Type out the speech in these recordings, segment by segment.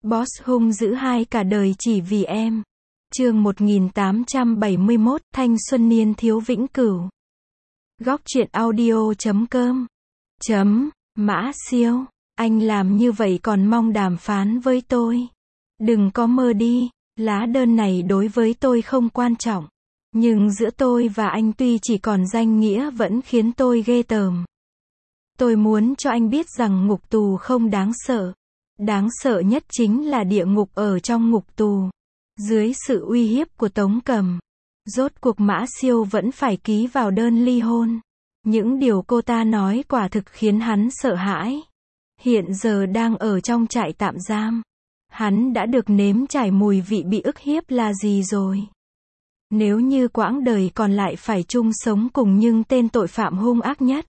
Boss hung dữ hai cả đời chỉ vì em. Chương 1871, thanh xuân niên thiếu vĩnh cửu. Góc truyện audio.com. Mã Siêu, anh làm như vậy còn mong đàm phán với tôi. Đừng có mơ đi, lá đơn này đối với tôi không quan trọng. Nhưng giữa tôi và anh tuy chỉ còn danh nghĩa vẫn khiến tôi ghê tởm. Tôi muốn cho anh biết rằng ngục tù không đáng sợ. Đáng sợ nhất chính là địa ngục ở trong ngục tù. Dưới sự uy hiếp của Tống Cầm, rốt cuộc Mã Siêu vẫn phải ký vào đơn ly hôn. Những điều cô ta nói quả thực khiến hắn sợ hãi. Hiện giờ đang ở trong trại tạm giam. Hắn đã được nếm trải mùi vị bị ức hiếp là gì rồi. Nếu như quãng đời còn lại phải chung sống cùng những tên tội phạm hung ác nhất.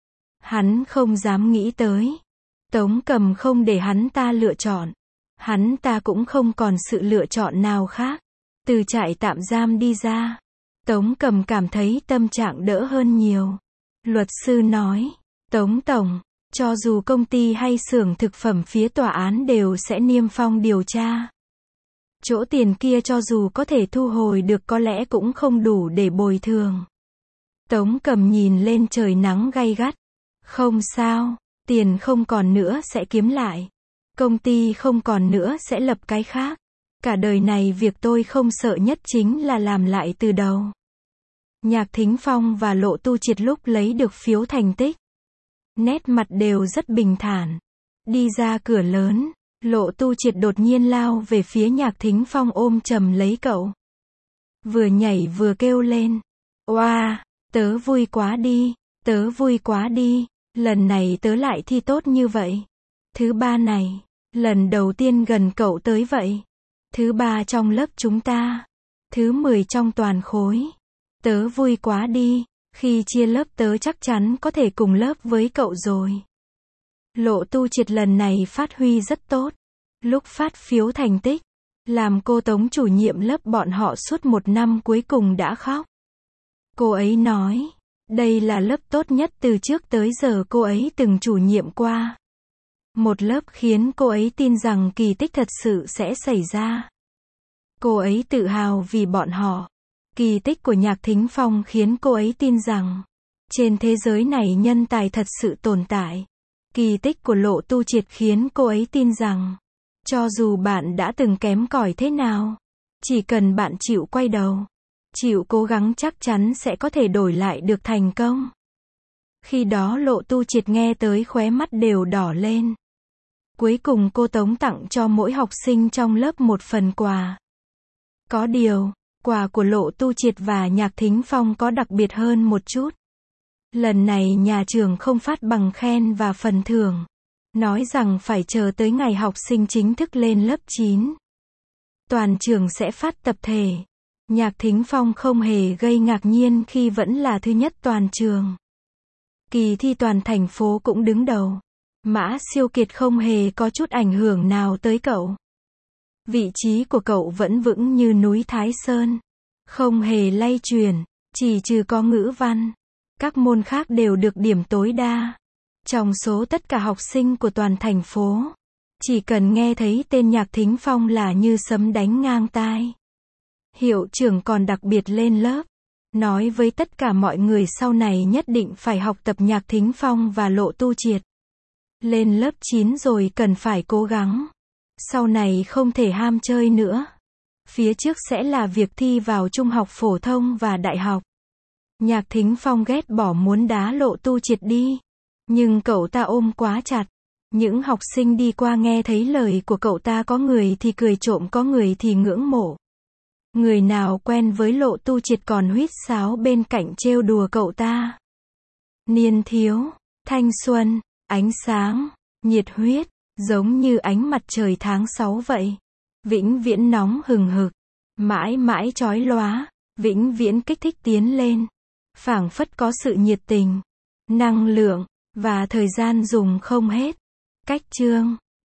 Hắn không dám nghĩ tới. Tống Cầm không để hắn ta lựa chọn. Hắn ta cũng không còn sự lựa chọn nào khác. Từ trại tạm giam đi ra, Tống Cầm cảm thấy tâm trạng đỡ hơn nhiều. Luật sư nói, Tống Tổng, cho dù công ty hay xưởng thực phẩm phía tòa án đều sẽ niêm phong điều tra. Chỗ tiền kia cho dù có thể thu hồi được có lẽ cũng không đủ để bồi thường. Tống Cầm nhìn lên trời nắng gay gắt. Không sao, tiền không còn nữa sẽ kiếm lại. Công ty không còn nữa sẽ lập cái khác. Cả đời này việc tôi không sợ nhất chính là làm lại từ đầu. Nhạc Thính Phong và Lộ Tu Triệt lúc lấy được phiếu thành tích, nét mặt đều rất bình thản. Đi ra cửa lớn, Lộ Tu Triệt đột nhiên lao về phía Nhạc Thính Phong ôm chầm lấy cậu. Vừa nhảy vừa kêu lên. Oa, tớ vui quá đi, tớ vui quá đi, lần này tớ lại thi tốt như vậy. Thứ ba này, lần đầu tiên gần cậu tới vậy. Thứ ba trong lớp chúng ta. Thứ 10 trong toàn khối. Tớ vui quá đi, khi chia lớp tớ chắc chắn có thể cùng lớp với cậu rồi. Lộ Tu Triệt lần này phát huy rất tốt. Lúc phát phiếu thành tích, làm cô Tống chủ nhiệm lớp bọn họ suốt một năm cuối cùng đã khóc. Cô ấy nói, đây là lớp tốt nhất từ trước tới giờ cô ấy từng chủ nhiệm qua. Một lớp khiến cô ấy tin rằng kỳ tích thật sự sẽ xảy ra. Cô ấy tự hào vì bọn họ. Kỳ tích của Nhạc Thính Phong khiến cô ấy tin rằng trên thế giới này nhân tài thật sự tồn tại. Kỳ tích của Lộ Tu Triệt khiến cô ấy tin rằng cho dù bạn đã từng kém cỏi thế nào, chỉ cần bạn chịu quay đầu, chịu cố gắng chắc chắn sẽ có thể đổi lại được thành công. Khi đó Lộ Tu Triệt nghe tới khóe mắt đều đỏ lên. Cuối cùng cô Tống tặng cho mỗi học sinh trong lớp một phần quà. Có điều, quà của Lộ Tu Triệt và Nhạc Thính Phong có đặc biệt hơn một chút. Lần này nhà trường không phát bằng khen và phần thưởng. Nói rằng phải chờ tới ngày học sinh chính thức lên lớp 9. Toàn trường sẽ phát tập thể. Nhạc Thính Phong không hề gây ngạc nhiên khi vẫn là thứ nhất toàn trường. Kỳ thi toàn thành phố cũng đứng đầu. Mã Siêu Kiệt không hề có chút ảnh hưởng nào tới cậu. Vị trí của cậu vẫn vững như núi Thái Sơn. Không hề lay chuyển, chỉ trừ có ngữ văn. Các môn khác đều được điểm tối đa. Trong số tất cả học sinh của toàn thành phố, chỉ cần nghe thấy tên Nhạc Thính Phong là như sấm đánh ngang tai. Hiệu trưởng còn đặc biệt lên lớp, nói với tất cả mọi người sau này nhất định phải học tập Nhạc Thính Phong và Lộ Tu Triệt. Lên lớp 9 rồi cần phải cố gắng. Sau này không thể ham chơi nữa. Phía trước sẽ là việc thi vào trung học phổ thông và đại học. Nhạc Thính Phong ghét bỏ muốn đá Lộ Tu Triệt đi. Nhưng cậu ta ôm quá chặt. Những học sinh đi qua nghe thấy lời của cậu ta có người thì cười trộm có người thì ngưỡng mộ. Người nào quen với Lộ Tu Triệt còn huýt sáo bên cạnh trêu đùa cậu ta. Niên thiếu, thanh xuân, ánh sáng, nhiệt huyết, giống như ánh mặt trời tháng 6 vậy. Vĩnh viễn nóng hừng hực, mãi mãi chói lóa, vĩnh viễn kích thích tiến lên. Phảng phất có sự nhiệt tình, năng lượng, và thời gian dùng không hết. Cách chương